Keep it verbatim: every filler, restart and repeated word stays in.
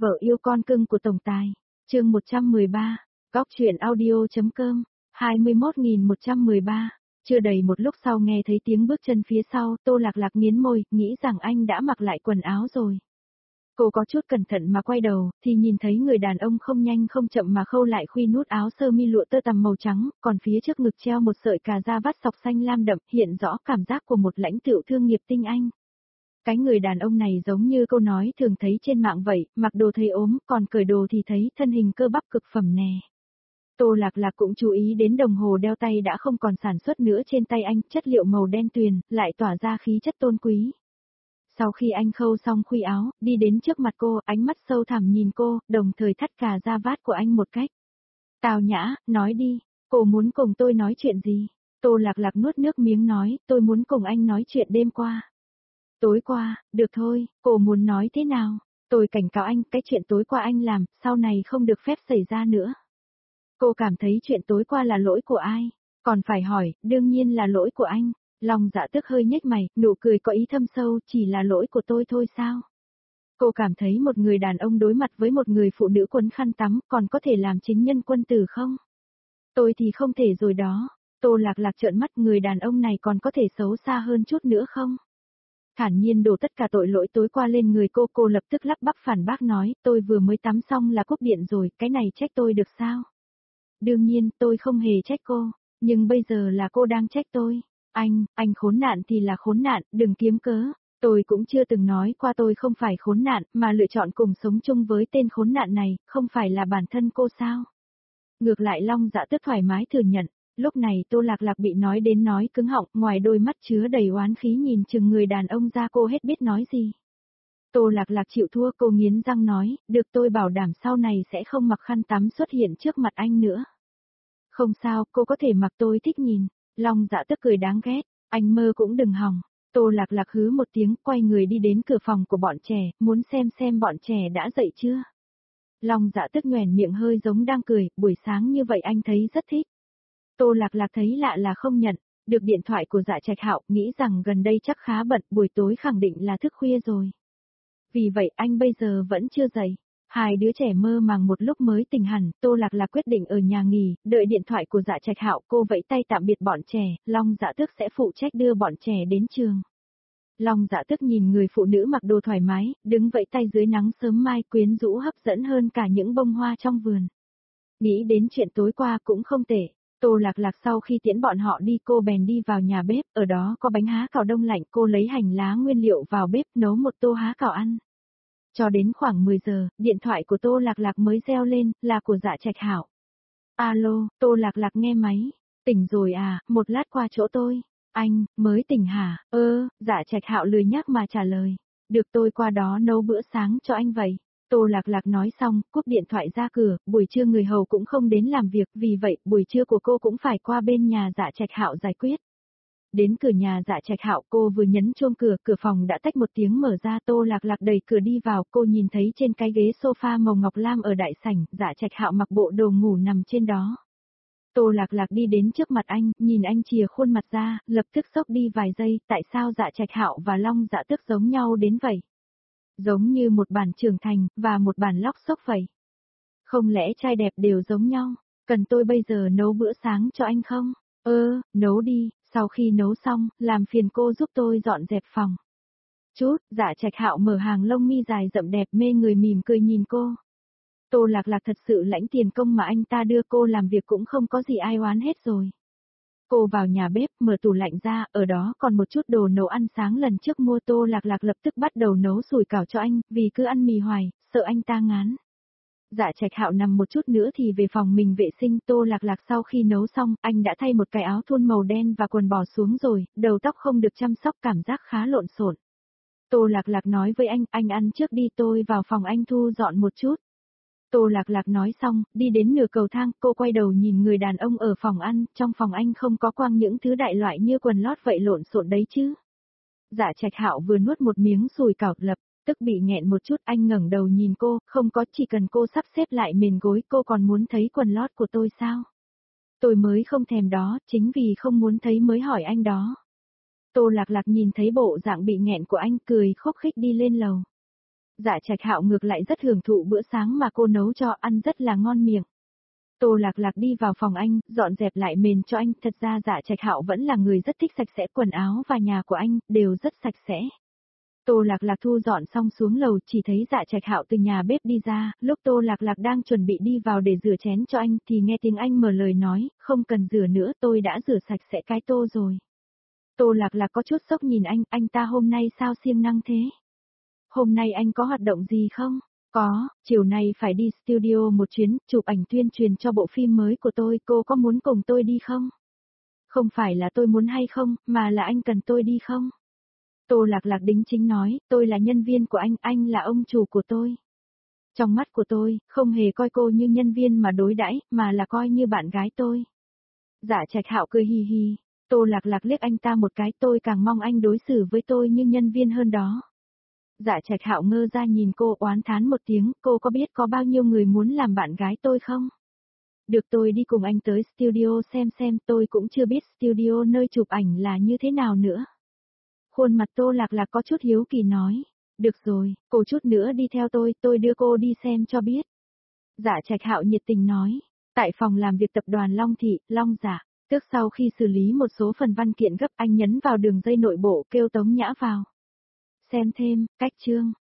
Vợ yêu con cưng của tổng tài, chương một trăm mười ba, góc chuyện audio.com, hai mươi mốt nghìn một trăm mười ba. Chưa đầy một lúc sau nghe thấy tiếng bước chân phía sau, Tô Lạc Lạc miến môi, nghĩ rằng anh đã mặc lại quần áo rồi. Cô có chút cẩn thận mà quay đầu, thì nhìn thấy người đàn ông không nhanh không chậm mà khâu lại khuy nút áo sơ mi lụa tơ tằm màu trắng, còn phía trước ngực treo một sợi cà da vắt sọc xanh lam đậm, hiện rõ cảm giác của một lãnh tựu thương nghiệp tinh anh. Cái người đàn ông này giống như câu nói thường thấy trên mạng vậy, mặc đồ thấy ốm, còn cởi đồ thì thấy thân hình cơ bắp cực phẩm nè. Tô Lạc Lạc cũng chú ý đến đồng hồ đeo tay đã không còn sản xuất nữa trên tay anh, chất liệu màu đen tuyền, lại tỏa ra khí chất tôn quý. Sau khi anh khâu xong khuy áo, đi đến trước mặt cô, ánh mắt sâu thẳm nhìn cô, đồng thời thắt cà da vát của anh một cách tào nhã, nói đi, cô muốn cùng tôi nói chuyện gì? Tô Lạc Lạc nuốt nước miếng nói, tôi muốn cùng anh nói chuyện đêm qua. Tối qua, được thôi, cô muốn nói thế nào? Tôi cảnh cáo anh, cái chuyện tối qua anh làm, sau này không được phép xảy ra nữa. Cô cảm thấy chuyện tối qua là lỗi của ai? Còn phải hỏi, đương nhiên là lỗi của anh. Long Dạ Tước hơi nhếch mày, nụ cười có ý thâm sâu, chỉ là lỗi của tôi thôi sao? Cô cảm thấy một người đàn ông đối mặt với một người phụ nữ quấn khăn tắm còn có thể làm chính nhân quân tử không? Tôi thì không thể rồi đó. Tô Lạc Lạc trợn mắt, người đàn ông này còn có thể xấu xa hơn chút nữa không? Thản nhiên đổ tất cả tội lỗi tối qua lên người cô, cô lập tức lắp bắp phản bác nói, tôi vừa mới tắm xong là cúp điện rồi, cái này trách tôi được sao? Đương nhiên, tôi không hề trách cô, nhưng bây giờ là cô đang trách tôi. Anh, anh khốn nạn thì là khốn nạn, đừng kiếm cớ. Tôi cũng chưa từng nói qua tôi không phải khốn nạn, mà lựa chọn cùng sống chung với tên khốn nạn này, không phải là bản thân cô sao? Ngược lại Long Dạ Tước thoải mái thừa nhận. Lúc này Tô Lạc Lạc bị nói đến nói cứng họng, ngoài đôi mắt chứa đầy oán khí nhìn chừng người đàn ông ra cô hết biết nói gì. Tô Lạc Lạc chịu thua, cô nghiến răng nói, được, tôi bảo đảm sau này sẽ không mặc khăn tắm xuất hiện trước mặt anh nữa. Không sao, cô có thể mặc, tôi thích nhìn. Long Dạ Tước cười đáng ghét, anh mơ cũng đừng hòng. Tô Lạc Lạc hứ một tiếng, quay người đi đến cửa phòng của bọn trẻ, muốn xem xem bọn trẻ đã dậy chưa. Long Dạ Tước nhoẻn miệng hơi giống đang cười, buổi sáng như vậy anh thấy rất thích. Tô Lạc Lạc thấy lạ là không nhận, được điện thoại của Dạ Trạch Hạo, nghĩ rằng gần đây chắc khá bận, buổi tối khẳng định là thức khuya rồi. Vì vậy anh bây giờ vẫn chưa dậy. Hai đứa trẻ mơ màng một lúc mới tỉnh hẳn, Tô Lạc Lạc quyết định ở nhà nghỉ, đợi điện thoại của Dạ Trạch Hạo, cô vẫy tay tạm biệt bọn trẻ, Long Dạ Tước sẽ phụ trách đưa bọn trẻ đến trường. Long Dạ Tước nhìn người phụ nữ mặc đồ thoải mái, đứng vẫy tay dưới nắng sớm mai, quyến rũ hấp dẫn hơn cả những bông hoa trong vườn. Nghĩ đến chuyện tối qua cũng không tệ. Tô Lạc Lạc sau khi tiễn bọn họ đi, cô bèn đi vào nhà bếp, ở đó có bánh há cào đông lạnh, cô lấy hành lá nguyên liệu vào bếp nấu một tô há cào ăn. Cho đến khoảng mười giờ, điện thoại của Tô Lạc Lạc mới reo lên, là của Dạ Trạch Hạo. Alo, Tô Lạc Lạc nghe máy. Tỉnh rồi à, một lát qua chỗ tôi. Anh, mới tỉnh hả? Ơ, Dạ Trạch Hạo lười nhác mà trả lời. Được, tôi qua đó nấu bữa sáng cho anh vậy. Tô Lạc Lạc nói xong, cúp điện thoại ra cửa, buổi trưa người hầu cũng không đến làm việc, vì vậy, buổi trưa của cô cũng phải qua bên nhà Dạ Trạch Hạo giải quyết. Đến cửa nhà Dạ Trạch Hạo, cô vừa nhấn chuông cửa, cửa phòng đã tách một tiếng mở ra, Tô Lạc Lạc đẩy cửa đi vào, cô nhìn thấy trên cái ghế sofa màu ngọc lam ở đại sảnh, Dạ Trạch Hạo mặc bộ đồ ngủ nằm trên đó. Tô Lạc Lạc đi đến trước mặt anh, nhìn anh chìa khuôn mặt ra, lập tức sốc đi vài giây, tại sao Dạ Trạch Hạo và Long Dạ Tước giống nhau đến vậy? Giống như một bản trưởng thành, và một bản lóc xốc vậy. Không lẽ trai đẹp đều giống nhau? Cần tôi bây giờ nấu bữa sáng cho anh không? Ơ, nấu đi, sau khi nấu xong, làm phiền cô giúp tôi dọn dẹp phòng. Chút, Dạ Trạch Hạo mở hàng lông mi dài rậm đẹp mê người mỉm cười nhìn cô. Tô Lạc Lạc thật sự lãnh tiền công mà anh ta đưa cô làm việc cũng không có gì ai oán hết rồi. Cô vào nhà bếp, mở tủ lạnh ra, ở đó còn một chút đồ nấu ăn sáng lần trước mua. Tô Lạc Lạc lập tức bắt đầu nấu sủi cảo cho anh, vì cứ ăn mì hoài, sợ anh ta ngán. Dạ Trạch Hạo nằm một chút nữa thì về phòng mình vệ sinh. Tô Lạc Lạc sau khi nấu xong, anh đã thay một cái áo thun màu đen và quần bò xuống rồi, đầu tóc không được chăm sóc, cảm giác khá lộn xộn. Tô Lạc Lạc nói với anh, anh ăn trước đi, tôi vào phòng anh thu dọn một chút. Tô Lạc Lạc nói xong, đi đến nửa cầu thang, cô quay đầu nhìn người đàn ông ở phòng ăn, trong phòng anh không có quăng những thứ đại loại như quần lót vậy lộn xộn đấy chứ. Dạ Trạch Hạo vừa nuốt một miếng sùi cảo, lập tức bị nghẹn một chút, anh ngẩng đầu nhìn cô, không có, chỉ cần cô sắp xếp lại mền gối, cô còn muốn thấy quần lót của tôi sao? Tôi mới không thèm đó, chính vì không muốn thấy mới hỏi anh đó. Tô Lạc Lạc nhìn thấy bộ dạng bị nghẹn của anh, cười khúc khích đi lên lầu. Dạ Trạch Hạo ngược lại rất hưởng thụ bữa sáng mà cô nấu cho, ăn rất là ngon miệng. Tô Lạc Lạc đi vào phòng anh, dọn dẹp lại mền cho anh, thật ra Dạ Trạch Hạo vẫn là người rất thích sạch sẽ, quần áo và nhà của anh đều rất sạch sẽ. Tô Lạc Lạc thu dọn xong xuống lầu, chỉ thấy Dạ Trạch Hạo từ nhà bếp đi ra, lúc Tô Lạc Lạc đang chuẩn bị đi vào để rửa chén cho anh thì nghe tiếng anh mở lời nói, không cần rửa nữa, tôi đã rửa sạch sẽ cái tô rồi. Tô Lạc Lạc có chút sốc nhìn anh, anh ta hôm nay sao siêng năng thế? Hôm nay anh có hoạt động gì không? Có, chiều nay phải đi studio một chuyến, chụp ảnh tuyên truyền cho bộ phim mới của tôi, cô có muốn cùng tôi đi không? Không phải là tôi muốn hay không, mà là anh cần tôi đi không? Tô Lạc Lạc đính chính nói, tôi là nhân viên của anh, anh là ông chủ của tôi. Trong mắt của tôi, không hề coi cô như nhân viên mà đối đãi, mà là coi như bạn gái tôi. Dạ Trạch Hạo cười hì hì, Tô Lạc Lạc liếc anh ta một cái, tôi càng mong anh đối xử với tôi như nhân viên hơn đó. Dạ Trạch Hạo ngơ ra nhìn cô, oán thán một tiếng, cô có biết có bao nhiêu người muốn làm bạn gái tôi không? Được, tôi đi cùng anh tới studio xem xem, tôi cũng chưa biết studio nơi chụp ảnh là như thế nào nữa. Khuôn mặt Tô Lạc Lạc có chút hiếu kỳ nói, được rồi, cô chút nữa đi theo tôi, tôi đưa cô đi xem cho biết. Dạ Trạch Hạo nhiệt tình nói, tại phòng làm việc tập đoàn Long Thị, Long Dạ, tức sau khi xử lý một số phần văn kiện gấp anh nhấn vào đường dây nội bộ kêu Tống Nhã vào. Xem thêm, cách chương.